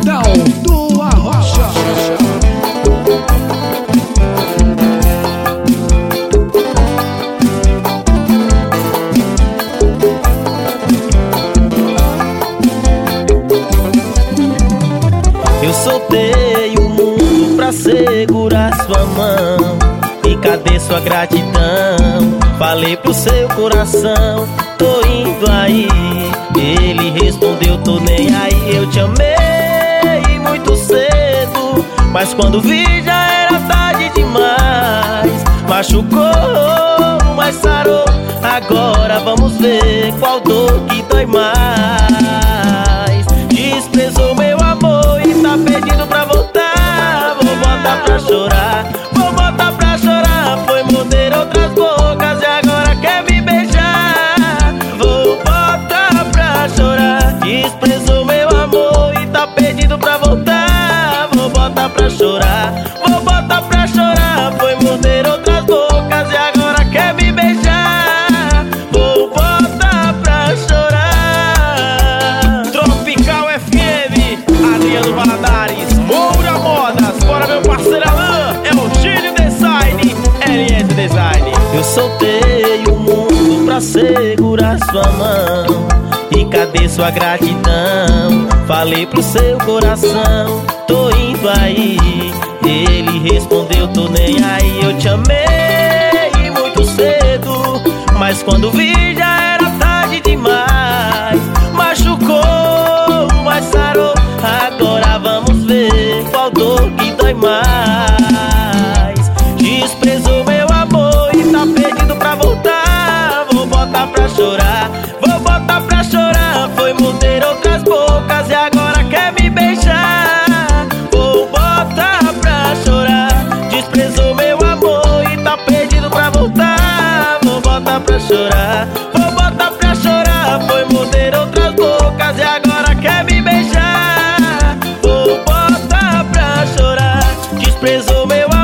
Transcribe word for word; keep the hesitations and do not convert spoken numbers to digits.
Produção do Arrocha. Eu soltei o mundo pra segurar sua mão. E cadê sua gratidão? Falei pro seu coração, tô indo aí. Ele respondeu, tô nem aí. Eu te amei muito cedo, mas quando vi já era tarde demais. Machucou, mas sarou. Agora vamos ver qual dor que dói mais. Desprezou meu amor e tá pedindo pra voltar. Vou botar pra chorar, vou botar pra chorar. Foi morder outras bocas e agora quer me beijar. Vou botar pra chorar. Desprezou meu amor e tá pedindo pra voltar. Vou botar pra chorar, vou botar pra chorar. Foi morder outras bocas e agora quer me beijar. Vou botar pra chorar. Tropical F M, Adriano Valadares, Moura Modas. Bora meu parceiro Alan, é o Gílio Design, L S Design. Eu soltei o mundo pra segurar sua mão. E cadê sua gratidão? Falei pro seu coração, tô indo aí. Ele respondeu, tô nem aí. Eu te amei muito cedo, mas quando vi já era tarde demais. Machucou, mas sarou. Agora vamos ver qual dor que dói mais. Desprezou meu amor e tá pedindo pra voltar. Vou botar pra chorar, vou botar pra chorar. Foi morder outras bocas e agora quer me beijar. Vou botar pra chorar. Desprezou meu amor e tá pedindo pra voltar. Vou botar pra chorar, vou botar pra chorar. Foi morder outras bocas e agora quer me beijar. Vou botar pra chorar. Desprezou meu amor